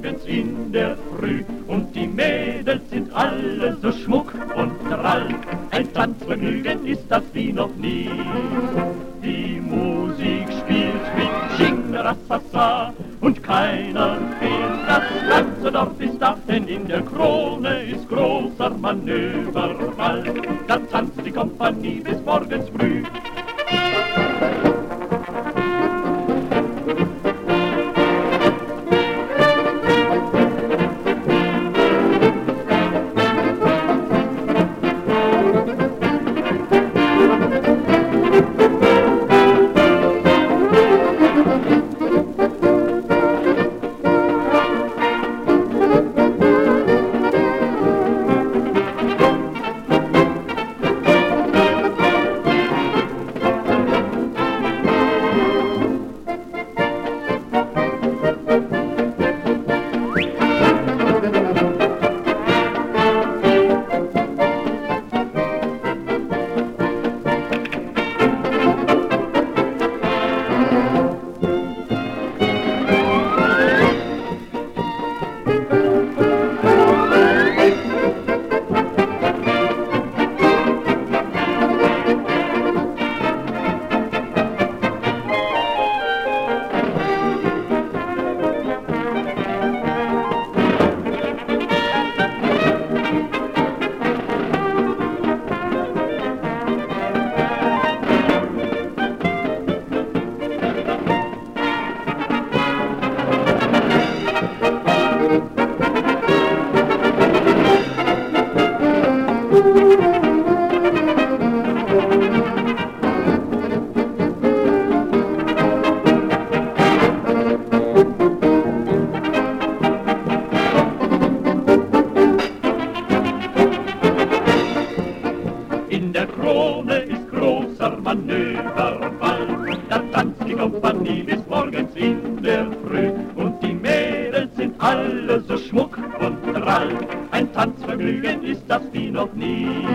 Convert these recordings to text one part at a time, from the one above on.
morgens in der Früh. Und die Mädels sind alle so schmuck und drall. Ein Tanzvergnügen ist das wie noch nie. Die Musik spielt mit Ching-Rassasa und keiner fehlt. Das ganze Dorf ist da, denn in der Krone ist großer Manöverball. Da tanzt die Kompanie bis morgens früh. In der Krone ist großer Manöverball. Da tanzt die Kompanie bis morgens in der Früh. Und die Mädels sind alle so schmuck und drall. Ein Tanzvergnügen ist das wie noch nie.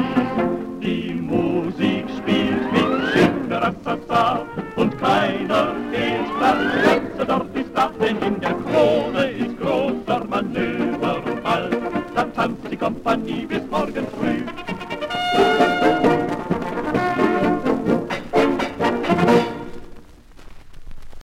Die Musik spielt mit Ching-Rassasa und keiner fehlt. Das ganze Dorf ist da, denn in der Krone